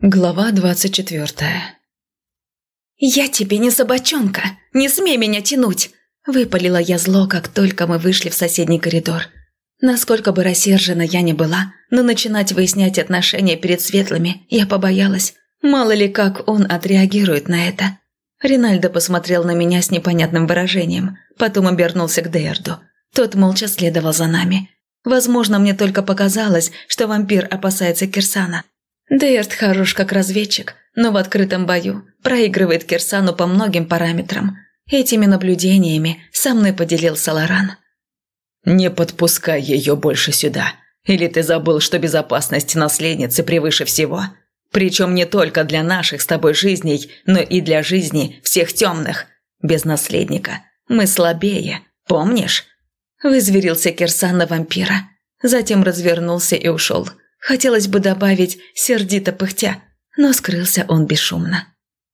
Глава 24. «Я тебе не собачонка! Не смей меня тянуть!» – выпалила я зло, как только мы вышли в соседний коридор. Насколько бы рассержена я ни была, но начинать выяснять отношения перед светлыми я побоялась. Мало ли как он отреагирует на это. Ринальдо посмотрел на меня с непонятным выражением, потом обернулся к Дейарду. Тот молча следовал за нами. Возможно, мне только показалось, что вампир опасается Кирсана. Дейард хорош как разведчик, но в открытом бою проигрывает Кирсану по многим параметрам. Этими наблюдениями со мной поделился Лоран. «Не подпускай ее больше сюда. Или ты забыл, что безопасность наследницы превыше всего? Причем не только для наших с тобой жизней, но и для жизни всех темных. Без наследника мы слабее, помнишь?» Вызверился Кирсан на вампира. Затем развернулся и ушел. Хотелось бы добавить сердито пыхтя, но скрылся он бесшумно.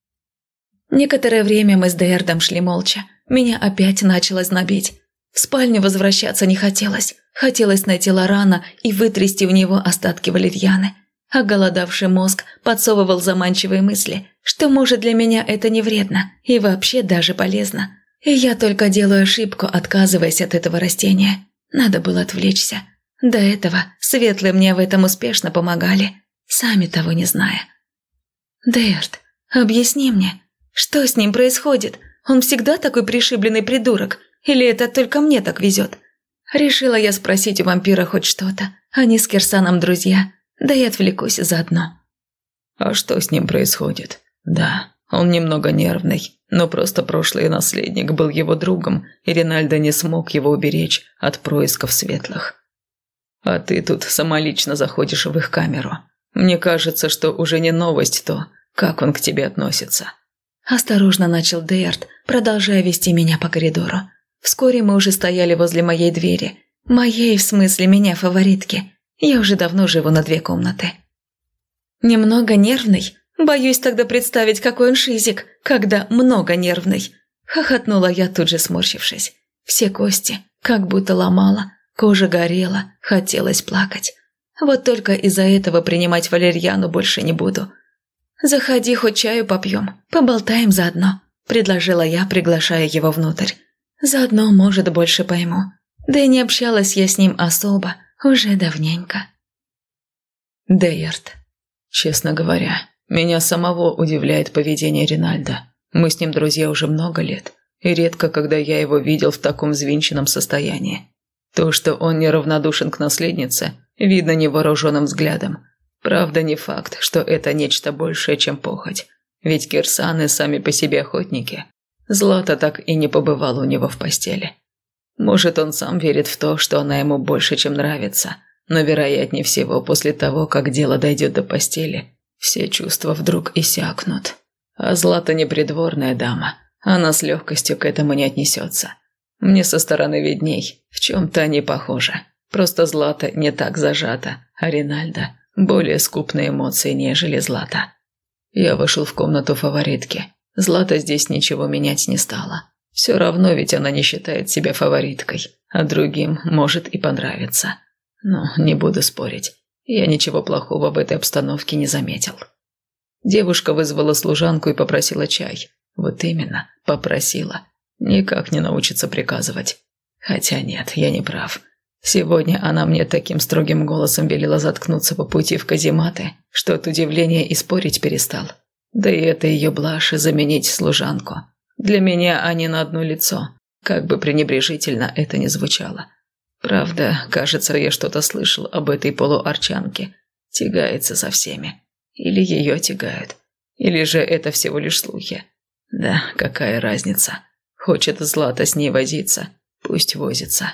Некоторое время мы с Дейардом шли молча. Меня опять начало знобить. В спальню возвращаться не хотелось. Хотелось найти Лорана и вытрясти в него остатки валерьяны. Оголодавший мозг подсовывал заманчивые мысли, что, может, для меня это не вредно и вообще даже полезно. И я только делаю ошибку, отказываясь от этого растения. Надо было отвлечься. До этого светлые мне в этом успешно помогали, сами того не зная. «Дейард, объясни мне, что с ним происходит? Он всегда такой пришибленный придурок? Или это только мне так везет?» Решила я спросить у вампира хоть что-то. Они с Кирсаном друзья, да и отвлекусь заодно. «А что с ним происходит? Да, он немного нервный, но просто прошлый наследник был его другом, и Ринальдо не смог его уберечь от происков светлых. А ты тут самолично заходишь в их камеру. Мне кажется, что уже не новость то, как он к тебе относится». Осторожно начал Дейард, продолжая вести меня по коридору. Вскоре мы уже стояли возле моей двери. Моей, в смысле меня, фаворитки. Я уже давно живу на 2 комнаты. «Немного нервный? Боюсь тогда представить, какой он шизик, когда много нервный». Хохотнула я, тут же сморщившись. Все кости как будто ломала. Кожа горела, хотелось плакать. Вот только из-за этого принимать валерьяну больше не буду. «Заходи, хоть чаю попьем, поболтаем заодно», – предложила я, приглашая его внутрь. «Заодно, может, больше пойму. Да и не общалась я с ним особо, уже давненько». Дейард. Честно говоря, меня самого удивляет поведение Ринальдо. Мы с ним друзья уже много лет, и редко, когда я его видел в таком взвинченном состоянии. То, что он неравнодушен к наследнице, видно невооруженным взглядом. Правда, не факт, что это нечто большее, чем похоть. Ведь Кирсаны сами по себе охотники. Злата так и не побывала у него в постели. Может, он сам верит в то, что она ему больше, чем нравится. Но, вероятнее всего, после того, как дело дойдет до постели, все чувства вдруг иссякнут. А Злата не придворная дама. Она с легкостью к этому не отнесется. Мне со стороны видней, в чем-то они похожи. Просто Злата не так зажата, а Ринальдо более скупные эмоции, нежели Злата. Я вошел в комнату фаворитки. Злата здесь ничего менять не стала. Все равно ведь она не считает себя фавориткой, а другим может и понравиться. Но не буду спорить. Я ничего плохого в этой обстановке не заметил. Девушка вызвала служанку и попросила чай. Вот именно, попросила. Никак не научится приказывать. Хотя нет, я не прав. Сегодня она мне таким строгим голосом велела заткнуться по пути в казематы, что от удивления и спорить перестал. Да и это ее блажь заменить служанку. Для меня они на одно лицо, как бы пренебрежительно это ни звучало. Правда, кажется, я что-то слышал об этой полуарчанке. Тягается со всеми. Или ее тягают. Или же это всего лишь слухи. Да, какая разница. Хочет Злата с ней возиться, пусть возится.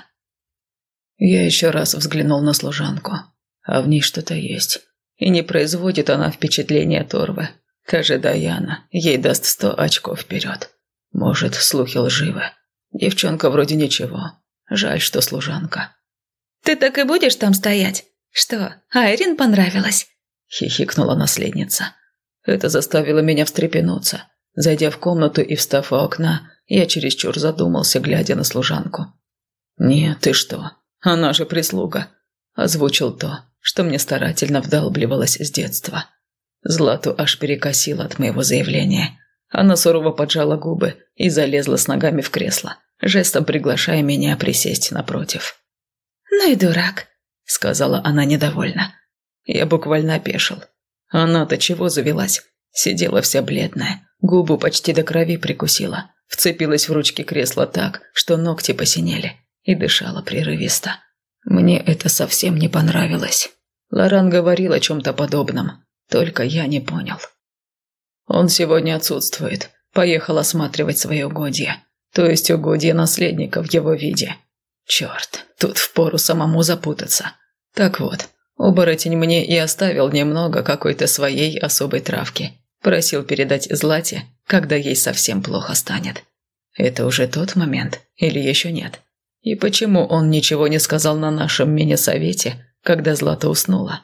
Я еще раз взглянул на служанку, а в ней что-то есть. И не производит она впечатления торвы. Скажи, Даяна, ей даст 100 очков вперед. Может, слухи лживы. Девчонка вроде ничего. Жаль, что служанка. «Ты так и будешь там стоять? Что, Айрин понравилась?» Хихикнула наследница. Это заставило меня встрепенуться. Зайдя в комнату и встав у окна, я чересчур задумался, глядя на служанку. «Нет, ты что? Она же прислуга», – озвучил то, что мне старательно вдалбливалось с детства. Злату аж перекосило от моего заявления. Она сурово поджала губы и залезла с ногами в кресло, жестом приглашая меня присесть напротив. «Ну и дурак», — сказала она недовольно. Я буквально опешил. Она-то чего завелась? Сидела вся бледная, губу почти до крови прикусила, вцепилась в ручки кресла так, что ногти посинели, и дышала прерывисто. Мне это совсем не понравилось. Лоран говорил о чем-то подобном, только я не понял. Он сегодня отсутствует, поехал осматривать свои угодья, то есть угодья наследника в его виде. Черт, тут впору самому запутаться. Так вот, оборотень мне и оставил немного какой-то своей особой травки. Просил передать Злате, когда ей совсем плохо станет. Это уже тот момент или еще нет? И почему он ничего не сказал на нашем мини-совете, когда Злата уснула?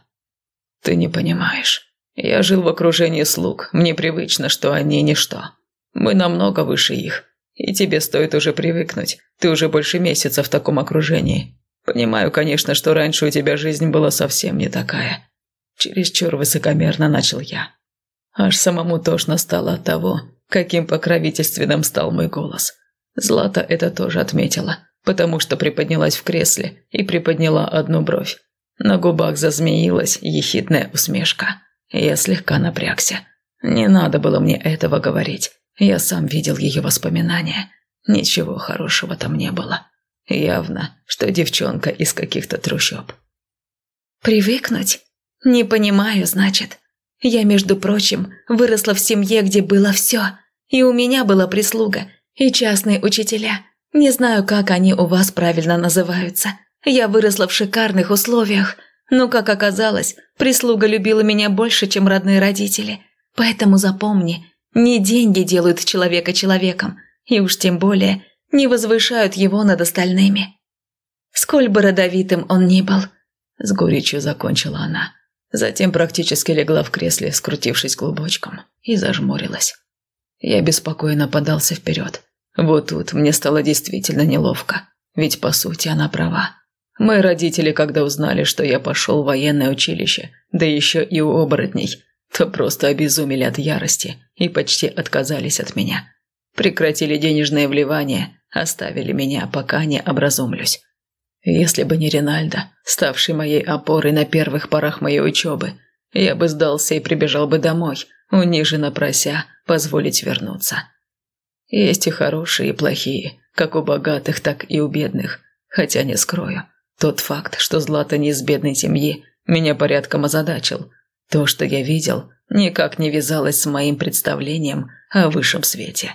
Ты не понимаешь. Я жил в окружении слуг, мне привычно, что они ничто. Мы намного выше их, и тебе стоит уже привыкнуть. Ты уже больше месяца в таком окружении. Понимаю, конечно, что раньше у тебя жизнь была совсем не такая. Чересчур высокомерно начал я. Аж самому тошно стало от того, каким покровительственным стал мой голос. Злата это тоже отметила, потому что приподнялась в кресле и приподняла одну бровь. На губах зазмеилась ехидная усмешка. Я слегка напрягся. Не надо было мне этого говорить. Я сам видел ее воспоминания. Ничего хорошего там не было. Явно, что девчонка из каких-то трущоб. «Привыкнуть? Не понимаю, значит. Я, между прочим, выросла в семье, где было все. И у меня была прислуга, и частные учителя. Не знаю, как они у вас правильно называются. Я выросла в шикарных условиях. Но, как оказалось, прислуга любила меня больше, чем родные родители. Поэтому запомни, не деньги делают человека человеком, и уж тем более не возвышают его над остальными. Сколь бы родовитым он ни был», – с горечью закончила она. Затем практически легла в кресле, скрутившись клубочком, и зажмурилась. Я беспокойно подался вперед. Вот тут мне стало действительно неловко, ведь по сути она права. Мои родители, когда узнали, что я пошел в военное училище, да еще и у оборотней, то просто обезумели от ярости и почти отказались от меня. Прекратили денежные вливания, оставили меня, пока не образумлюсь. Если бы не Ринальдо, ставший моей опорой на первых порах моей учебы, я бы сдался и прибежал бы домой, униженно прося позволить вернуться. Есть и хорошие, и плохие, как у богатых, так и у бедных, хотя не скрою. Тот факт, что Злата не из бедной семьи, меня порядком озадачил. То, что я видел, никак не вязалось с моим представлением о высшем свете.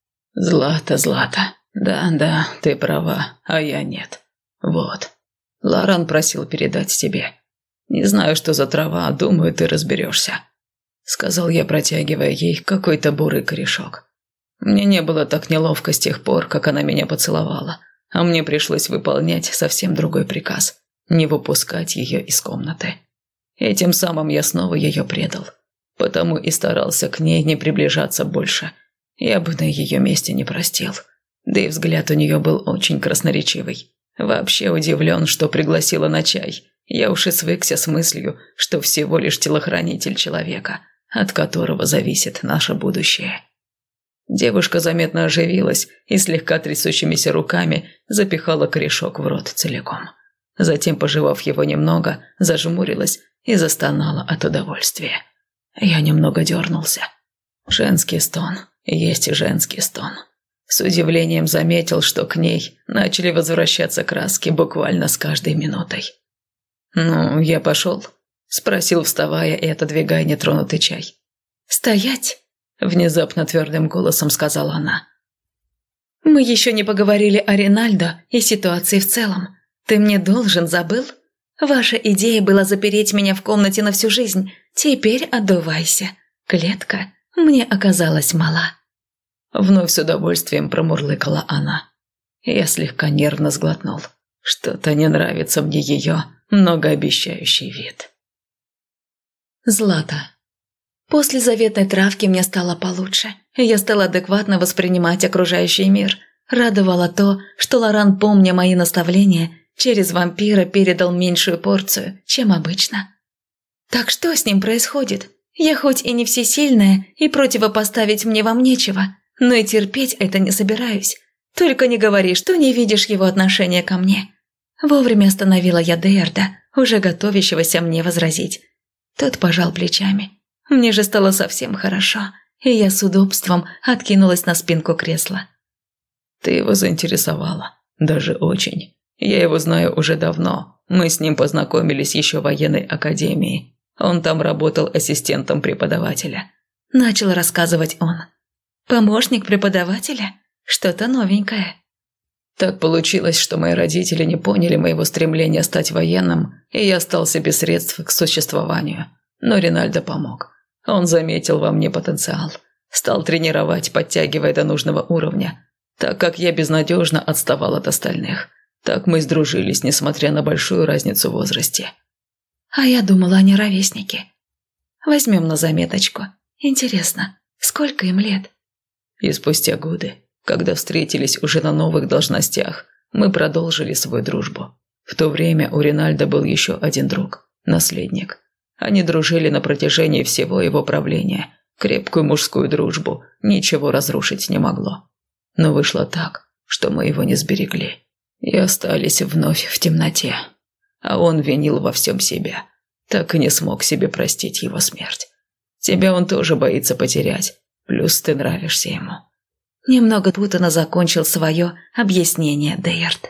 «Злата, Злата, да, ты права, а я нет. Вот, Лоран просил передать тебе. Не знаю, что за трава, думаю, ты разберешься», — сказал я, протягивая ей какой-то бурый корешок. Мне не было так неловко с тех пор, как она меня поцеловала, а мне пришлось выполнять совсем другой приказ – не выпускать ее из комнаты. Этим самым я снова ее предал, потому и старался к ней не приближаться больше. Я бы на ее месте не простил. Да и взгляд у нее был очень красноречивый. Вообще удивлен, что пригласила на чай. Я уж и свыкся с мыслью, что всего лишь телохранитель человека, от которого зависит наше будущее. Девушка заметно оживилась и слегка трясущимися руками запихала корешок в рот целиком. Затем, пожевав его немного, зажмурилась и застонала от удовольствия. Я немного дернулся. Женский стон, есть и женский стон. С удивлением заметил, что к ней начали возвращаться краски буквально с каждой минутой. «Ну, я пошел?» – спросил, вставая и отодвигая нетронутый чай. «Стоять!» – внезапно твердым голосом сказала она. «Мы еще не поговорили о Ринальдо и ситуации в целом. Ты мне должен, забыл? Ваша идея была запереть меня в комнате на всю жизнь. Теперь отдувайся. Клетка мне оказалась мала». Вновь с удовольствием промурлыкала она. Я слегка нервно сглотнул. Что-то не нравится мне ее многообещающий вид. Злата. После заветной травки мне стало получше. Я стала адекватно воспринимать окружающий мир. Радовало то, что Лоран, помня мои наставления, через вампира передал меньшую порцию, чем обычно. Так что с ним происходит? Я хоть и не всесильная, и противопоставить мне вам нечего, но и терпеть это не собираюсь. Только не говори, что не видишь его отношения ко мне». Вовремя остановила я Дейарда, уже готовящегося мне возразить. Тот пожал плечами. Мне же стало совсем хорошо, и я с удобством откинулась на спинку кресла. «Ты его заинтересовала, даже очень. Я его знаю уже давно. Мы с ним познакомились еще в военной академии. Он там работал ассистентом преподавателя». Начал рассказывать он. «Помощник преподавателя? Что-то новенькое». Так получилось, что мои родители не поняли моего стремления стать военным, и я остался без средств к существованию. Но Ринальдо помог. Он заметил во мне потенциал. Стал тренировать, подтягивая до нужного уровня. Так как я безнадежно отставал от остальных. Так мы сдружились, несмотря на большую разницу в возрасте. А я думала, они ровесники. Возьмем на заметочку. Интересно, сколько им лет? И спустя годы, когда встретились уже на новых должностях, мы продолжили свою дружбу. В то время у Ринальдо был еще один друг, наследник. Они дружили на протяжении всего его правления. Крепкую мужскую дружбу ничего разрушить не могло. Но вышло так, что мы его не сберегли. И остались вновь в темноте. А он винил во всем себя. Так и не смог себе простить его смерть. Тебя он тоже боится потерять. Плюс ты нравишься ему. Немного путанно закончил свое объяснение Дейард.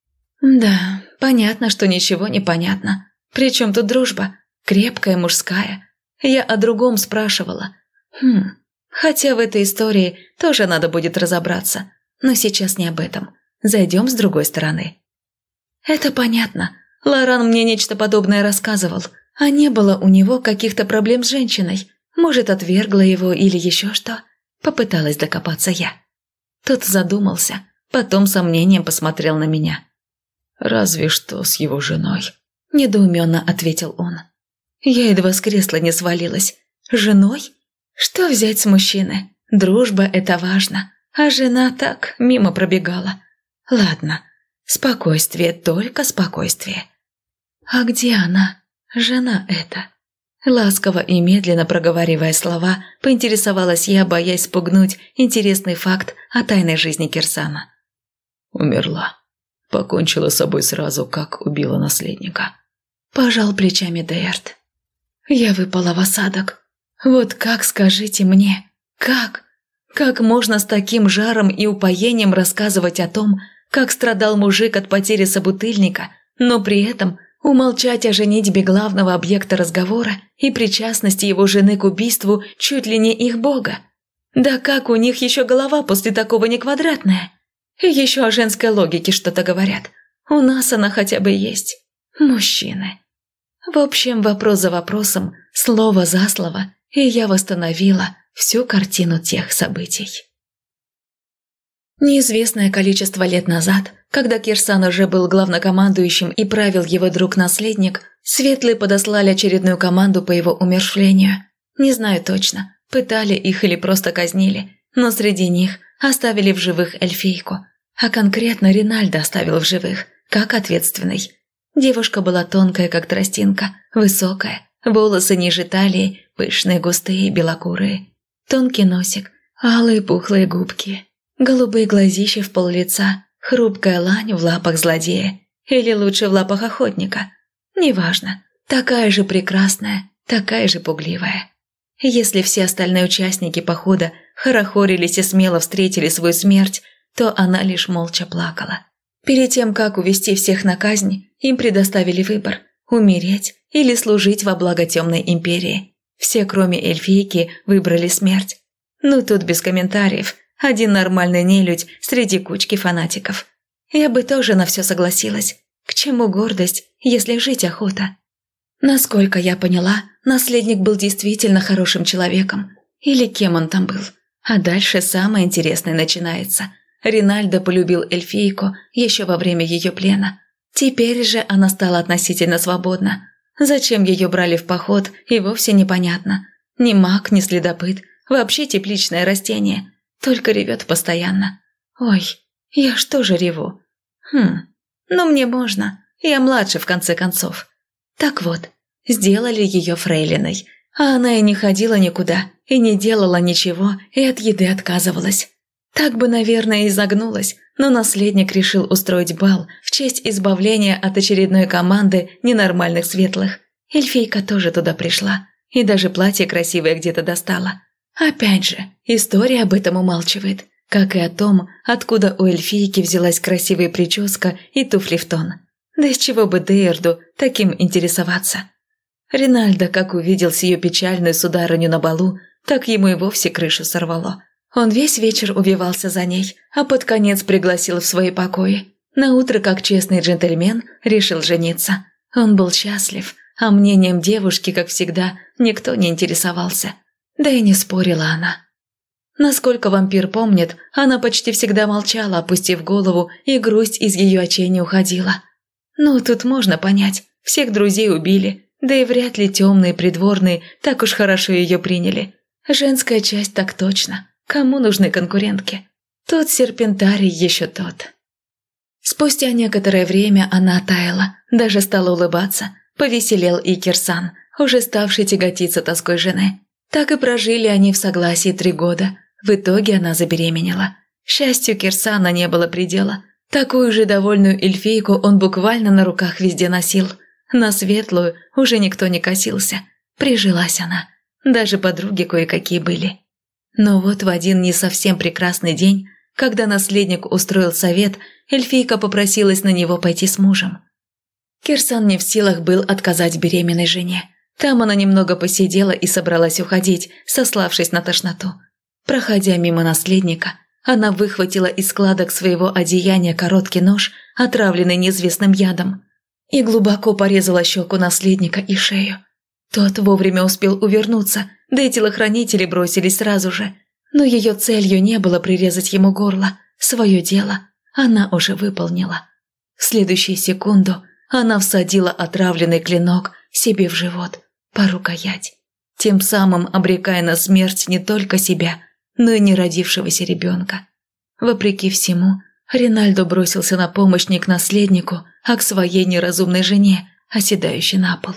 Да, понятно, что ничего не понятно. Причем тут дружба? Крепкая, мужская. Я о другом спрашивала. Хотя в этой истории тоже надо будет разобраться. Но сейчас не об этом. Зайдем с другой стороны. Это понятно. Лоран мне нечто подобное рассказывал. А не было у него каких-то проблем с женщиной. Может, отвергла его или еще что. Попыталась докопаться я. Тот задумался, потом с сомнением посмотрел на меня. «Разве что с его женой», – недоуменно ответил он. Я едва с кресла не свалилась. Женой? Что взять с мужчины? Дружба – это важно, а жена так мимо пробегала. Ладно, спокойствие, только спокойствие. А где она, жена эта? Ласково и медленно проговаривая слова, поинтересовалась я, боясь спугнуть интересный факт о тайной жизни Кирсана. «Умерла. Покончила с собой сразу, как убила наследника». Пожал плечами Дейард. Я выпала в осадок. Вот как, скажите мне, как? Как можно с таким жаром и упоением рассказывать о том, как страдал мужик от потери собутыльника, но при этом умолчать о женитьбе главного объекта разговора и причастности его жены к убийству чуть ли не их бога? Да как у них еще голова после такого не квадратная? И еще о женской логике что-то говорят. У нас она хотя бы есть. Мужчины. В общем, вопрос за вопросом, слово за слово, и я восстановила всю картину тех событий. Неизвестное количество лет назад, когда Кирсан уже был главнокомандующим и правил его друг-наследник, Светлые подослали очередную команду по его умерщвлению. Не знаю точно, пытали их или просто казнили, но среди них оставили в живых эльфийку, а конкретно Ринальдо оставил в живых, как ответственный. Девушка была тонкая, как тростинка, высокая, волосы ниже талии, пышные, густые, белокурые. Тонкий носик, алые пухлые губки, голубые глазища в пол лица, хрупкая лань в лапах злодея. Или лучше в лапах охотника. Неважно, такая же прекрасная, такая же пугливая. Если все остальные участники похода хорохорились и смело встретили свою смерть, то она лишь молча плакала. Перед тем, как увести всех на казнь, им предоставили выбор – умереть или служить во благо Темной Империи. Все, кроме эльфийки, выбрали смерть. Ну, тут без комментариев. Один нормальный нелюдь среди кучки фанатиков. Я бы тоже на все согласилась. К чему гордость, если жить охота? Насколько я поняла, наследник был действительно хорошим человеком. Или кем он там был. А дальше самое интересное начинается. Ринальдо полюбил эльфийку еще во время ее плена. Теперь же она стала относительно свободна. Зачем ее брали в поход, и вовсе непонятно. Ни маг, ни следопыт, вообще тепличное растение. Только ревет постоянно. Ой, я что же реву? Но мне можно. Я младше, в конце концов. Так вот, сделали ее фрейлиной. А она и не ходила никуда, и не делала ничего, и от еды отказывалась. Так бы, наверное, и загнулась, но наследник решил устроить бал в честь избавления от очередной команды ненормальных светлых. Эльфийка тоже туда пришла, и даже платье красивое где-то достала. Опять же, история об этом умалчивает, как и о том, откуда у эльфийки взялась красивая прическа и туфли в тон. Да из чего бы Дейрду таким интересоваться? Ринальдо, как увидел сию печальную сударыню на балу, так ему и вовсе крышу сорвало. Он весь вечер увивался за ней, а под конец пригласил в свои покои. Наутро, как честный джентльмен, решил жениться. Он был счастлив, а мнением девушки, как всегда, никто не интересовался. Да и не спорила она. Насколько вампир помнит, она почти всегда молчала, опустив голову, и грусть из ее очей не уходила. Ну, тут можно понять, всех друзей убили, да и вряд ли темные придворные так уж хорошо ее приняли. Женская часть так точно. Кому нужны конкурентки? Тут серпентарий еще тот. Спустя некоторое время она оттаяла, даже стала улыбаться. Повеселел и Кирсан, уже ставший тяготиться тоской жены. Так и прожили они в согласии 3 года. В итоге она забеременела. Счастью Кирсана не было предела. Такую же довольную эльфийку он буквально на руках везде носил. На светлую уже никто не косился. Прижилась она. Даже подруги кое-какие были. Но вот в один не совсем прекрасный день, когда наследник устроил совет, эльфийка попросилась на него пойти с мужем. Кирсан не в силах был отказать беременной жене. Там она немного посидела и собралась уходить, сославшись на тошноту. Проходя мимо наследника, она выхватила из складок своего одеяния короткий нож, отравленный неизвестным ядом, и глубоко порезала щеку наследника и шею. Тот вовремя успел увернуться, да и телохранители бросились сразу же. Но ее целью не было прирезать ему горло. Свое дело она уже выполнила. В следующую секунду она всадила отравленный клинок себе в живот, по рукоять, тем самым обрекая на смерть не только себя, но и неродившегося ребенка. Вопреки всему, Ринальдо бросился на помощь не к наследнику, а к своей неразумной жене, оседающей на пол.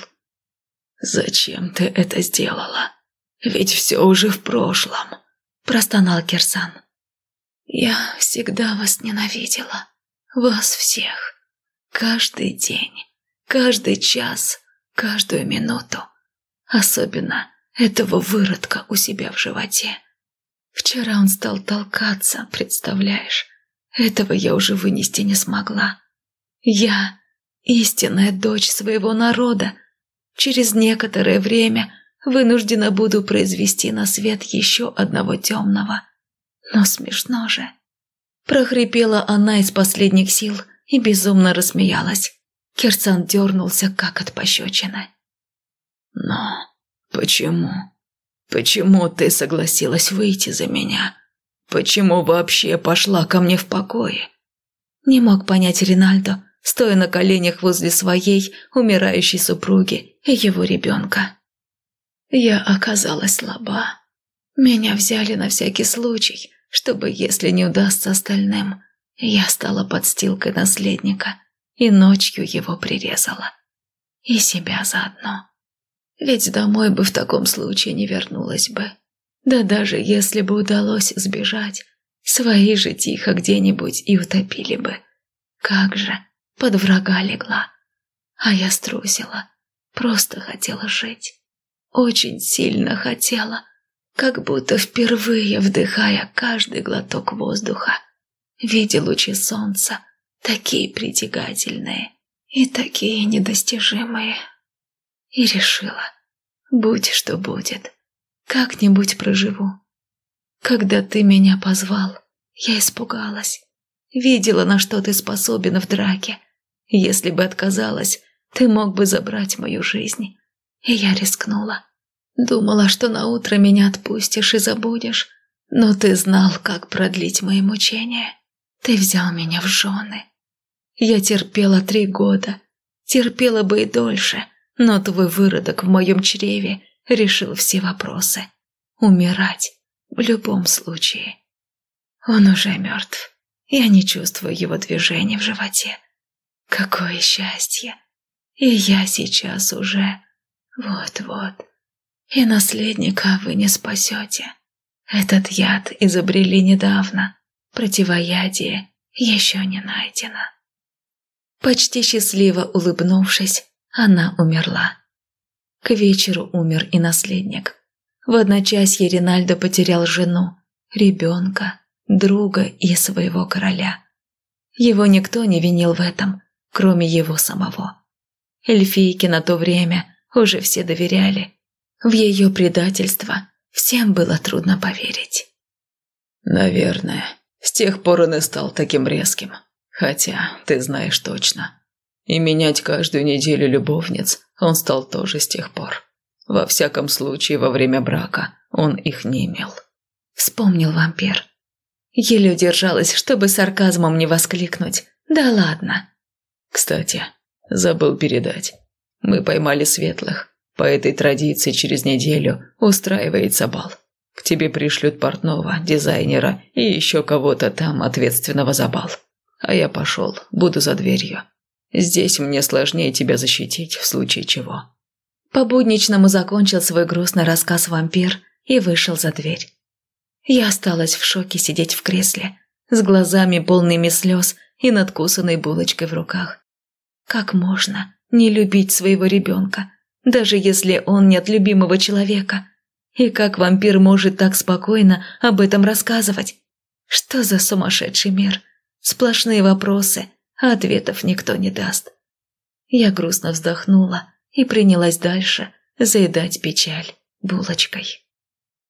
«Зачем ты это сделала? Ведь все уже в прошлом», – простонал Кирсан. «Я всегда вас ненавидела. Вас всех. Каждый день, каждый час, каждую минуту. Особенно этого выродка у себя в животе. Вчера он стал толкаться, представляешь? Этого я уже вынести не смогла. Я истинная дочь своего народа. Через некоторое время вынуждена буду произвести на свет еще одного темного. Но смешно же». Прохрипела она из последних сил и безумно рассмеялась. Кирсан дернулся, как от пощечины. «Но почему? Почему ты согласилась выйти за меня? Почему вообще пошла ко мне в покое?» Не мог понять Ринальдо, стоя на коленях возле своей умирающей супруги и его ребенка. «Я оказалась слаба. Меня взяли на всякий случай, чтобы, если не удастся остальным, я стала подстилкой наследника и ночью его прирезала. И себя заодно. Ведь домой бы в таком случае не вернулась бы. Да даже если бы удалось сбежать, свои же тихо где-нибудь и утопили бы. Как же, под врага легла. А я струсила, просто хотела жить. Очень сильно хотела, как будто впервые вдыхая каждый глоток воздуха. Видя лучи солнца, такие притягательные и такие недостижимые. И решила, будь что будет, как-нибудь проживу. Когда ты меня позвал, я испугалась. Видела, на что ты способен в драке. Если бы отказалась, ты мог бы забрать мою жизнь. И я рискнула. Думала, что наутро меня отпустишь и забудешь. Но ты знал, как продлить мои мучения. Ты взял меня в жены. Я терпела 3 года. Терпела бы и дольше, но твой выродок в моем чреве решил все вопросы. Умирать в любом случае. Он уже мертв. Я не чувствую его движения в животе. Какое счастье! И я сейчас уже... Вот-вот. И наследника вы не спасете. Этот яд изобрели недавно. Противоядие еще не найдено». Почти счастливо улыбнувшись, она умерла. К вечеру умер и наследник. В одночасье Ринальдо потерял жену, ребенка, друга и своего короля. Его никто не винил в этом, кроме его самого. Эльфийке на то время уже все доверяли. В ее предательство всем было трудно поверить. «Наверное, с тех пор он и стал таким резким. Хотя, ты знаешь точно. И менять каждую неделю любовниц он стал тоже с тех пор. Во всяком случае, во время брака он их не имел». Вспомнил вампир. Еле удержалась, чтобы сарказмом не воскликнуть. «Да ладно». «Кстати, забыл передать. Мы поймали светлых. По этой традиции через неделю устраивается бал. К тебе пришлют портного, дизайнера и еще кого-то там ответственного за бал. А я пошел, буду за дверью. Здесь мне сложнее тебя защитить, в случае чего». По-будничному закончил свой грустный рассказ вампир и вышел за дверь. Я осталась в шоке сидеть в кресле, с глазами полными слез и надкусанной булочкой в руках. Как можно не любить своего ребенка, даже если он нет любимого человека? И как вампир может так спокойно об этом рассказывать? Что за сумасшедший мир? Сплошные вопросы, а ответов никто не даст. Я грустно вздохнула и принялась дальше заедать печаль булочкой.